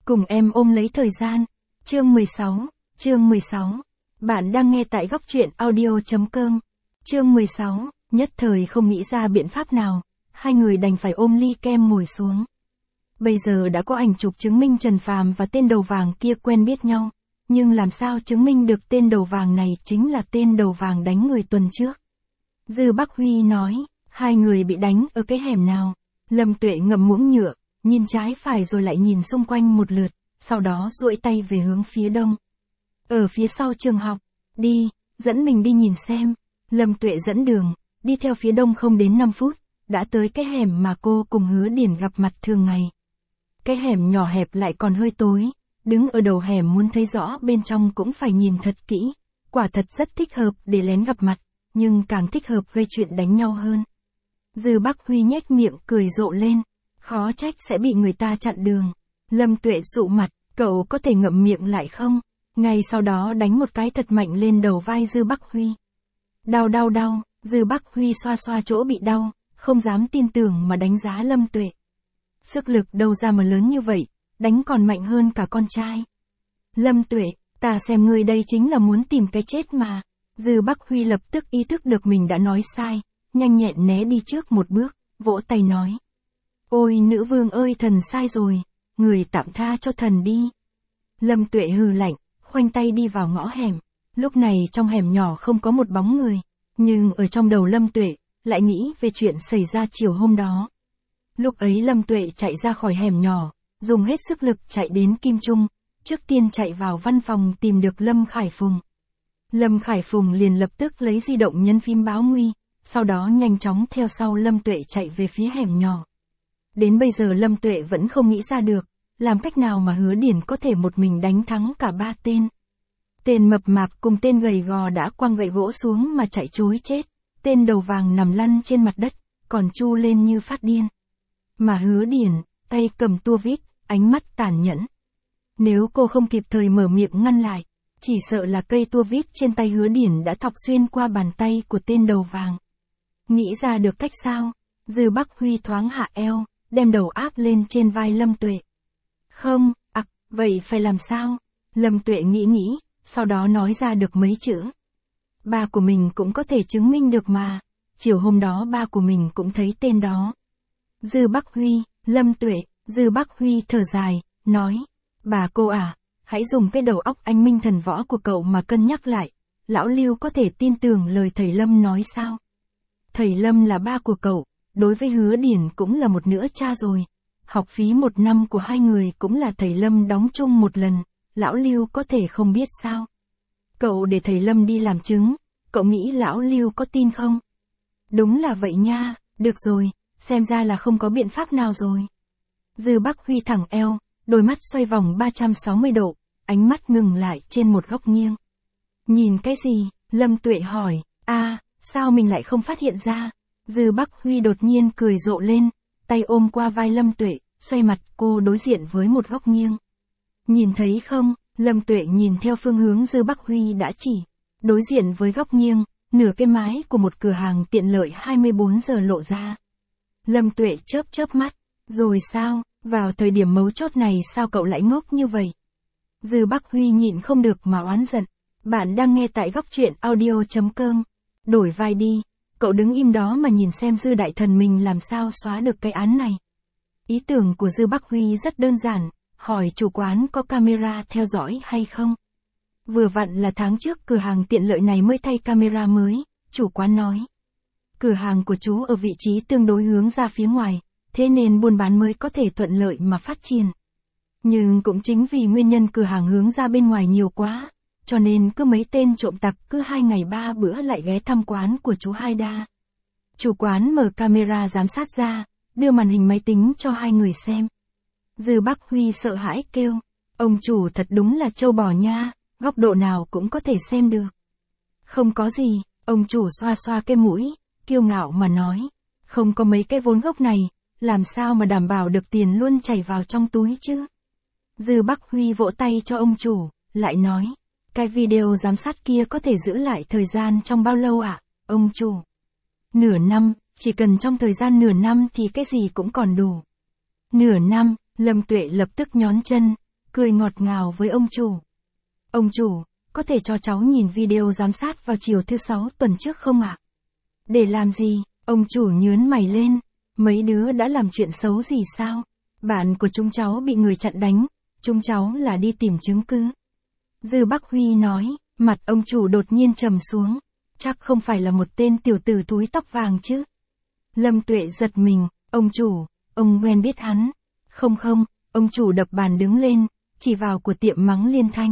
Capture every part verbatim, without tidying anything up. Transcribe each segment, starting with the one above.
Cùng em ôm lấy thời gian. Chương mười sáu, chương mười sáu. Bạn đang nghe tại góc truyện audio.com. Chương mười sáu, nhất thời không nghĩ ra biện pháp nào, hai người đành phải ôm ly kem ngồi xuống. Bây giờ đã có ảnh chụp chứng minh Trần Phàm và tên đầu vàng kia quen biết nhau, nhưng làm sao chứng minh được tên đầu vàng này chính là tên đầu vàng đánh người tuần trước. Dư Bắc Huy nói, hai người bị đánh ở cái hẻm nào? Lâm Tuệ ngậm muỗng nhựa, nhìn trái phải rồi lại nhìn xung quanh một lượt, sau đó duỗi tay về hướng phía đông. Ở phía sau trường học, đi, dẫn mình đi nhìn xem. Lâm Tuệ dẫn đường, đi theo phía đông không đến năm phút, đã tới cái hẻm mà cô cùng Hứa Điển gặp mặt thường ngày. Cái hẻm nhỏ hẹp lại còn hơi tối, đứng ở đầu hẻm muốn thấy rõ bên trong cũng phải nhìn thật kỹ, quả thật rất thích hợp để lén gặp mặt, nhưng càng thích hợp gây chuyện đánh nhau hơn. Dư Bắc Huy nhếch miệng cười rộ lên, khó trách sẽ bị người ta chặn đường. Lâm Tuệ dụ mặt, cậu có thể ngậm miệng lại không? Ngay sau đó đánh một cái thật mạnh lên đầu vai Dư Bắc Huy. Đau đau đau, Dư Bắc Huy xoa xoa chỗ bị đau, không dám tin tưởng mà đánh giá Lâm Tuệ. Sức lực đâu ra mà lớn như vậy, đánh còn mạnh hơn cả con trai. Lâm Tuệ, ta xem ngươi đây chính là muốn tìm cái chết mà. Dư Bắc Huy lập tức ý thức được mình đã nói sai, nhanh nhẹn né đi trước một bước, vỗ tay nói. Ôi nữ vương ơi, thần sai rồi, người tạm tha cho thần đi. Lâm Tuệ hừ lạnh, khoanh tay đi vào ngõ hẻm. Lúc này trong hẻm nhỏ không có một bóng người, nhưng ở trong đầu Lâm Tuệ, lại nghĩ về chuyện xảy ra chiều hôm đó. Lúc ấy Lâm Tuệ chạy ra khỏi hẻm nhỏ, dùng hết sức lực chạy đến Kim Trung, trước tiên chạy vào văn phòng tìm được Lâm Khải Phùng. Lâm Khải Phùng liền lập tức lấy di động nhấn phím báo nguy, sau đó nhanh chóng theo sau Lâm Tuệ chạy về phía hẻm nhỏ. Đến bây giờ Lâm Tuệ vẫn không nghĩ ra được, làm cách nào mà Hứa Điển có thể một mình đánh thắng cả ba tên. Tên mập mạp cùng tên gầy gò đã quăng gậy gỗ xuống mà chạy trối chết, tên đầu vàng nằm lăn trên mặt đất, còn chu lên như phát điên. Mà Hứa Điển, tay cầm tua vít, ánh mắt tàn nhẫn. Nếu cô không kịp thời mở miệng ngăn lại, chỉ sợ là cây tua vít trên tay Hứa Điển đã thọc xuyên qua bàn tay của tên đầu vàng. Nghĩ ra được cách sao? Dư Bắc Huy thoáng hạ eo, đem đầu áp lên trên vai Lâm Tuệ. Không, ặc, à, vậy phải làm sao? Lâm Tuệ nghĩ nghĩ, sau đó nói ra được mấy chữ. Ba của mình cũng có thể chứng minh được mà, chiều hôm đó ba của mình cũng thấy tên đó. Dư Bắc Huy, Lâm Tuệ, Dư Bắc Huy thở dài, nói, bà cô à, hãy dùng cái đầu óc anh minh thần võ của cậu mà cân nhắc lại, lão Lưu có thể tin tưởng lời thầy Lâm nói sao? Thầy Lâm là ba của cậu, đối với Hứa Điển cũng là một nửa cha rồi, học phí một năm của hai người cũng là thầy Lâm đóng chung một lần, lão Lưu có thể không biết sao? Cậu để thầy Lâm đi làm chứng, cậu nghĩ lão Lưu có tin không? Đúng là vậy nha, được rồi, xem ra là không có biện pháp nào rồi. Dư Bắc Huy thẳng eo, đôi mắt xoay vòng ba trăm sáu mươi độ, ánh mắt ngừng lại trên một góc nghiêng. Nhìn cái gì? Lâm Tuệ hỏi, a, à, sao mình lại không phát hiện ra? Dư Bắc Huy đột nhiên cười rộ lên, tay ôm qua vai Lâm Tuệ, xoay mặt cô đối diện với một góc nghiêng. Nhìn thấy không? Lâm Tuệ nhìn theo phương hướng Dư Bắc Huy đã chỉ, đối diện với góc nghiêng, nửa cái mái của một cửa hàng tiện lợi hai mươi bốn giờ lộ ra. Lâm Tuệ chớp chớp mắt, rồi sao, vào thời điểm mấu chốt này sao cậu lại ngốc như vậy? Dư Bắc Huy nhịn không được mà oán giận, bạn đang nghe tại góc truyện audio.com, đổi vai đi, cậu đứng im đó mà nhìn xem Dư đại thần mình làm sao xóa được cái án này. Ý tưởng của Dư Bắc Huy rất đơn giản, hỏi chủ quán có camera theo dõi hay không? Vừa vặn là tháng trước cửa hàng tiện lợi này mới thay camera mới, chủ quán nói. Cửa hàng của chú ở vị trí tương đối hướng ra phía ngoài, thế nên buôn bán mới có thể thuận lợi mà phát triển. Nhưng cũng chính vì nguyên nhân cửa hàng hướng ra bên ngoài nhiều quá, cho nên cứ mấy tên trộm tặc cứ hai ngày ba bữa lại ghé thăm quán của chú Hai Đa. Chủ quán mở camera giám sát ra, đưa màn hình máy tính cho hai người xem. Dư Bắc Huy sợ hãi kêu, ông chủ thật đúng là trâu bò nha, góc độ nào cũng có thể xem được. Không có gì, ông chủ xoa xoa cái mũi, kiêu ngạo mà nói, không có mấy cái vốn gốc này, làm sao mà đảm bảo được tiền luôn chảy vào trong túi chứ? Dư Bắc Huy vỗ tay cho ông chủ, lại nói, cái video giám sát kia có thể giữ lại thời gian trong bao lâu ạ, à, ông chủ? Nửa năm, chỉ cần trong thời gian nửa năm thì cái gì cũng còn đủ. Nửa năm, Lâm Tuệ lập tức nhón chân, cười ngọt ngào với ông chủ. Ông chủ, có thể cho cháu nhìn video giám sát vào chiều thứ sáu tuần trước không ạ? Để làm gì? Ông chủ nhướng mày lên. Mấy đứa đã làm chuyện xấu gì sao? Bạn của chúng cháu bị người chặn đánh, chúng cháu là đi tìm chứng cứ. Dư Bắc Huy nói, mặt ông chủ đột nhiên trầm xuống. Chắc không phải là một tên tiểu tử túi tóc vàng chứ? Lâm Tuệ giật mình, ông chủ, ông quen biết hắn. Không không, ông chủ đập bàn đứng lên, chỉ vào của tiệm mắng liên thanh.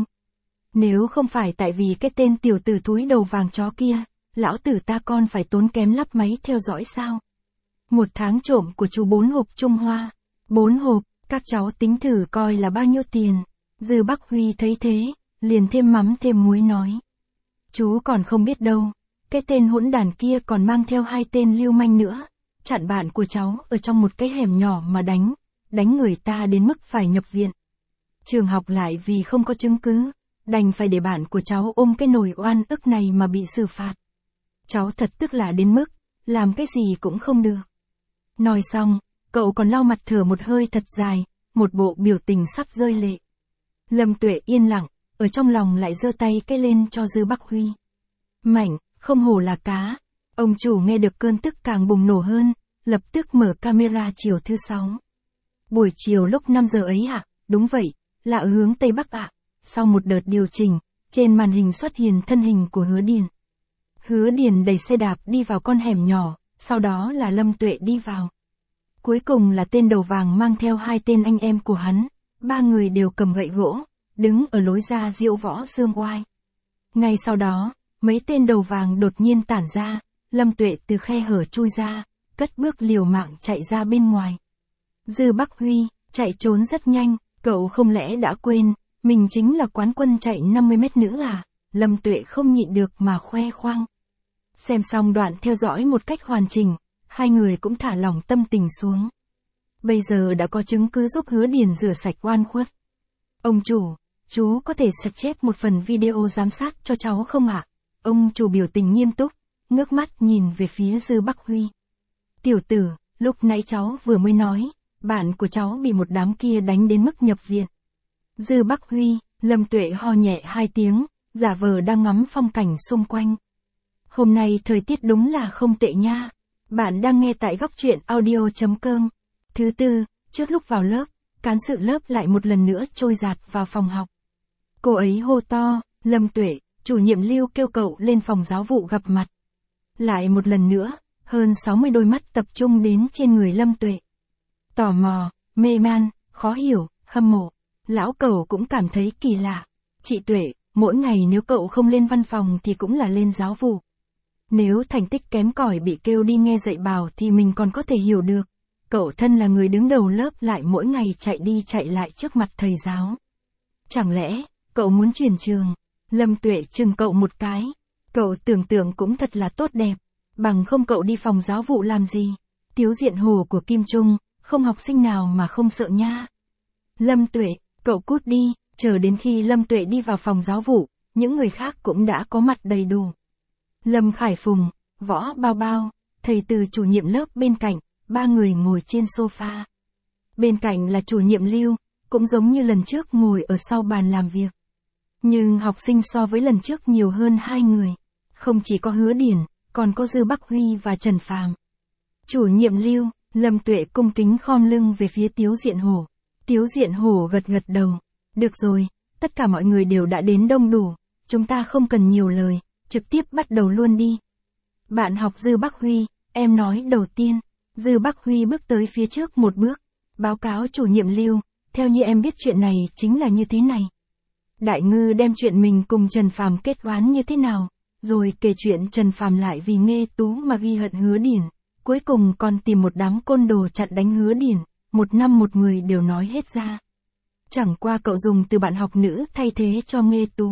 Nếu không phải tại vì cái tên tiểu tử túi đầu vàng chó kia, lão tử ta con phải tốn kém lắp máy theo dõi sao? Một tháng trộm của chú bốn hộp Trung Hoa. Bốn hộp, các cháu tính thử coi là bao nhiêu tiền. Dư Bắc Huy thấy thế, liền thêm mắm thêm muối nói. Chú còn không biết đâu, cái tên hỗn đàn kia còn mang theo hai tên lưu manh nữa. Chặn bạn của cháu ở trong một cái hẻm nhỏ mà đánh, đánh người ta đến mức phải nhập viện. Trường học lại vì không có chứng cứ, đành phải để bạn của cháu ôm cái nồi oan ức này mà bị xử phạt. Cháu thật tức là đến mức, làm cái gì cũng không được. Nói xong, cậu còn lau mặt thở một hơi thật dài, một bộ biểu tình sắp rơi lệ. Lâm Tuệ yên lặng, ở trong lòng lại giơ tay cái lên cho Dư Bắc Huy. Mảnh, không hổ là cá. Ông chủ nghe được cơn tức càng bùng nổ hơn, lập tức mở camera chiều thứ sáu. Buổi chiều lúc năm giờ ấy ạ, à? Đúng vậy, là ở hướng Tây Bắc ạ. À? Sau một đợt điều chỉnh, trên màn hình xuất hiện thân hình của Hứa Điền. Hứa Điền đẩy xe đạp đi vào con hẻm nhỏ, sau đó là Lâm Tuệ đi vào. Cuối cùng là tên đầu vàng mang theo hai tên anh em của hắn, ba người đều cầm gậy gỗ, đứng ở lối ra Diệu Võ Dương Oai. Ngay sau đó, mấy tên đầu vàng đột nhiên tản ra, Lâm Tuệ từ khe hở chui ra, cất bước liều mạng chạy ra bên ngoài. Dư Bắc Huy, chạy trốn rất nhanh, cậu không lẽ đã quên, mình chính là quán quân chạy năm mươi mét nữa à? Lâm Tuệ không nhịn được mà khoe khoang. Xem xong đoạn theo dõi một cách hoàn chỉnh, hai người cũng thả lỏng tâm tình xuống. Bây giờ đã có chứng cứ giúp Hứa Điền rửa sạch oan khuất. Ông chủ, chú có thể sạch chép một phần video giám sát cho cháu không ạ? Ông chủ biểu tình nghiêm túc, ngước mắt nhìn về phía Dư Bắc Huy. Tiểu tử, lúc nãy cháu vừa mới nói, bạn của cháu bị một đám kia đánh đến mức nhập viện. Dư Bắc Huy, Lâm Tuệ ho nhẹ hai tiếng, giả vờ đang ngắm phong cảnh xung quanh. Hôm nay thời tiết đúng là không tệ nha. Bạn đang nghe tại góc truyện audio chấm com. Thứ tư, trước lúc vào lớp, cán sự lớp lại một lần nữa trôi dạt vào phòng học. Cô ấy hô to, Lâm Tuệ, chủ nhiệm Lưu kêu cậu lên phòng giáo vụ gặp mặt. Lại một lần nữa, hơn sáu mươi đôi mắt tập trung đến trên người Lâm Tuệ. Tò mò, mê man, khó hiểu, hâm mộ. Lão Cẩu cũng cảm thấy kỳ lạ. Chị Tuệ, mỗi ngày nếu cậu không lên văn phòng thì cũng là lên giáo vụ. Nếu thành tích kém cỏi bị kêu đi nghe dạy bảo thì mình còn có thể hiểu được. Cậu thân là người đứng đầu lớp lại mỗi ngày chạy đi chạy lại trước mặt thầy giáo. Chẳng lẽ, cậu muốn chuyển trường? Lâm Tuệ chừng cậu một cái. Cậu tưởng tượng cũng thật là tốt đẹp. Bằng không cậu đi phòng giáo vụ làm gì? Tiếu diện hồ của Kim Trung, không học sinh nào mà không sợ nha. Lâm Tuệ, cậu cút đi, chờ đến khi Lâm Tuệ đi vào phòng giáo vụ, những người khác cũng đã có mặt đầy đủ. Lâm Khải Phùng, Võ Bao Bao, thầy Từ chủ nhiệm lớp bên cạnh, ba người ngồi trên sofa. Bên cạnh là chủ nhiệm Lưu, cũng giống như lần trước ngồi ở sau bàn làm việc. Nhưng học sinh so với lần trước nhiều hơn hai người. Không chỉ có Hứa Điền, còn có Dư Bắc Huy và Trần Phàm. Chủ nhiệm Lưu, Lâm Tuệ cung kính khom lưng về phía Tiếu Diện Hổ. Tiếu Diện Hổ gật gật đầu. Được rồi, tất cả mọi người đều đã đến đông đủ, chúng ta không cần nhiều lời, trực tiếp bắt đầu luôn đi. Bạn học Dư Bắc Huy, em nói đầu tiên. Dư Bắc Huy bước tới phía trước một bước. Báo cáo chủ nhiệm Lưu, theo như em biết chuyện này chính là như thế này. Đại Ngư đem chuyện mình cùng Trần Phàm kết oán như thế nào, rồi kể chuyện Trần Phàm lại vì Nghê Tú mà ghi hận Hứa Điền, cuối cùng còn tìm một đám côn đồ chặn đánh Hứa Điền, một năm một người đều nói hết ra. Chẳng qua cậu dùng từ bạn học nữ thay thế cho Nghê Tú.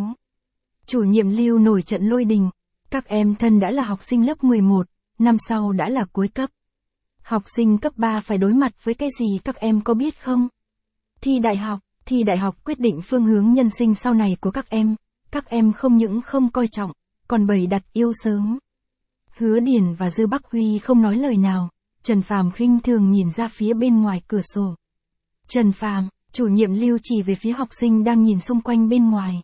Chủ nhiệm Lưu nổi trận lôi đình, các em thân đã là học sinh lớp mười một, năm sau đã là cuối cấp. Học sinh cấp ba phải đối mặt với cái gì các em có biết không? Thi đại học, thi đại học quyết định phương hướng nhân sinh sau này của các em, các em không những không coi trọng, còn bày đặt yêu sớm. Hứa Điền và Dư Bắc Huy không nói lời nào, Trần Phàm khinh thường nhìn ra phía bên ngoài cửa sổ. Trần Phàm, Chủ nhiệm Lưu chỉ về phía học sinh đang nhìn xung quanh bên ngoài.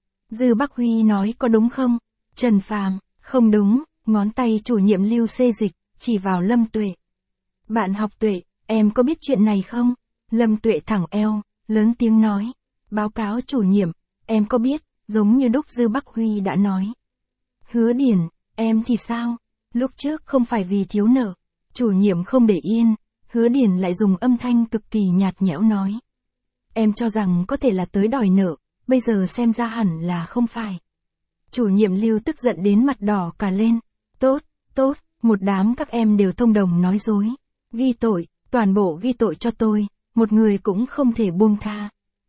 Dư Bắc Huy nói có đúng không? Trần Phàm, không đúng, ngón tay chủ nhiệm Lưu xê dịch, chỉ vào Lâm Tuệ. Bạn học Tuệ, em có biết chuyện này không? Lâm Tuệ thẳng eo, lớn tiếng nói. Báo cáo chủ nhiệm, em có biết, giống như đúc Dư Bắc Huy đã nói. Hứa Điển, em thì sao? Lúc trước không phải vì thiếu nợ. Chủ nhiệm không để yên, Hứa Điển lại dùng âm thanh cực kỳ nhạt nhẽo nói. Em cho rằng có thể là tới đòi nợ, bây giờ xem ra hẳn là không phải. Chủ nhiệm Lưu tức giận đến mặt đỏ cả lên. Tốt, tốt, một đám các em đều thông đồng nói dối. Ghi tội, toàn bộ ghi tội cho tôi, một người cũng không thể buông tha.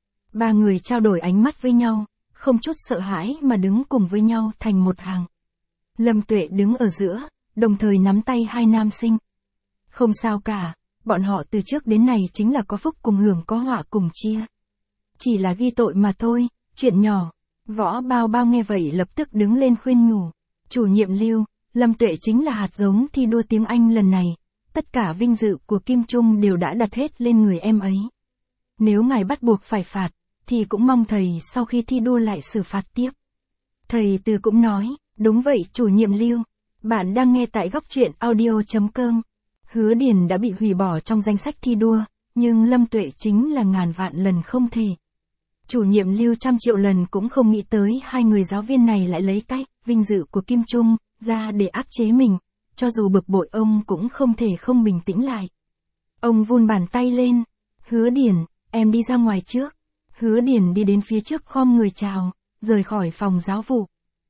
Ba người trao đổi ánh mắt với nhau, không chút sợ hãi mà đứng cùng với nhau thành một hàng. Lâm Tuệ đứng ở giữa, đồng thời nắm tay hai nam sinh. Không sao cả, bọn họ từ trước đến nay chính là có phúc cùng hưởng có họa cùng chia. Chỉ là ghi tội mà thôi, chuyện nhỏ. Võ Bao Bao nghe vậy lập tức đứng lên khuyên nhủ. Chủ nhiệm Lưu, Lâm Tuệ chính là hạt giống thi đua tiếng Anh lần này. Tất cả vinh dự của Kim Trung đều đã đặt hết lên người em ấy. Nếu ngài bắt buộc phải phạt, thì cũng mong thầy sau khi thi đua lại xử phạt tiếp. Thầy Từ cũng nói, đúng vậy chủ nhiệm Lưu. Bạn đang nghe tại góc truyện audio chấm com. Hứa Điển đã bị hủy bỏ trong danh sách thi đua, nhưng Lâm Tuệ chính là ngàn vạn lần không thể. Chủ nhiệm Lưu trăm triệu lần cũng không nghĩ tới hai người giáo viên này lại lấy cách vinh dự của Kim Trung ra để áp chế mình, cho dù bực bội ông cũng không thể không bình tĩnh lại. Ông vun bàn tay lên, Hứa Điển, em đi ra ngoài trước. Hứa Điển đi đến phía trước khom người chào, rời khỏi phòng giáo vụ.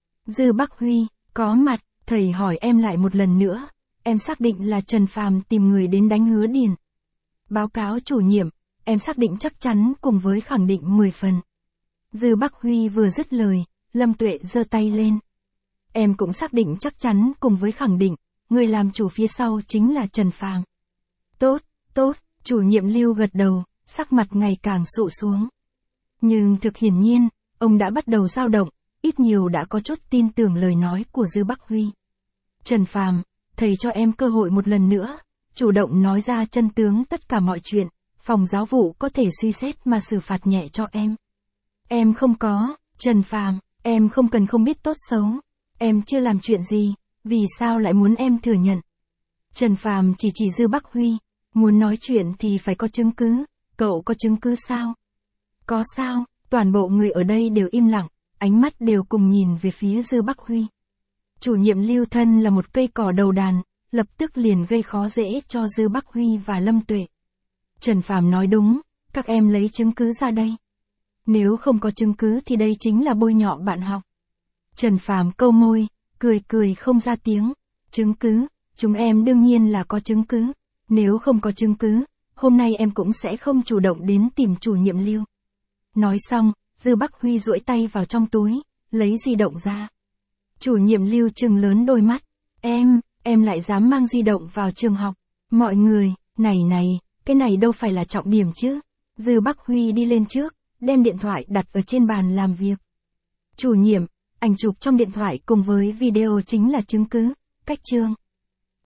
Dư Bắc Huy, có mặt, thầy hỏi em lại một lần nữa, em xác định là Trần Phàm tìm người đến đánh Hứa Điển. Báo cáo chủ nhiệm, em xác định chắc chắn cùng với khẳng định mười phần. Dư Bắc Huy vừa dứt lời, Lâm Tuệ giơ tay lên. Em cũng xác định chắc chắn cùng với khẳng định, người làm chủ phía sau chính là Trần Phàm. Tốt, tốt, chủ nhiệm Lưu gật đầu, sắc mặt ngày càng sụ xuống. Nhưng thực hiển nhiên, ông đã bắt đầu dao động, ít nhiều đã có chút tin tưởng lời nói của Dư Bắc Huy. Trần Phàm, thầy cho em cơ hội một lần nữa, chủ động nói ra chân tướng tất cả mọi chuyện, phòng giáo vụ có thể suy xét mà xử phạt nhẹ cho em. Em không có, Trần Phàm, em không cần không biết tốt xấu, em chưa làm chuyện gì, vì sao lại muốn em thừa nhận? Trần Phàm chỉ chỉ Dư Bắc Huy, muốn nói chuyện thì phải có chứng cứ, cậu có chứng cứ sao? Có sao? Toàn bộ người ở đây đều im lặng, ánh mắt đều cùng nhìn về phía Dư Bắc Huy. Chủ nhiệm Lưu thân là một cây cỏ đầu đàn, lập tức liền gây khó dễ cho Dư Bắc Huy và Lâm Tuệ. Trần Phàm nói đúng, các em lấy chứng cứ ra đây. Nếu không có chứng cứ thì đây chính là bôi nhọ bạn học. Trần Phàm câu môi, cười cười không ra tiếng. Chứng cứ, chúng em đương nhiên là có chứng cứ. Nếu không có chứng cứ, hôm nay em cũng sẽ không chủ động đến tìm chủ nhiệm Lưu. Nói xong, Dư Bắc Huy duỗi tay vào trong túi, lấy di động ra. Chủ nhiệm Lưu trừng lớn đôi mắt. Em, em lại dám mang di động vào trường học. Mọi người, này này, cái này đâu phải là trọng điểm chứ. Dư Bắc Huy đi lên trước, đem điện thoại đặt ở trên bàn làm việc. Chủ nhiệm, ảnh chụp trong điện thoại cùng với video chính là chứng cứ. Cách chương.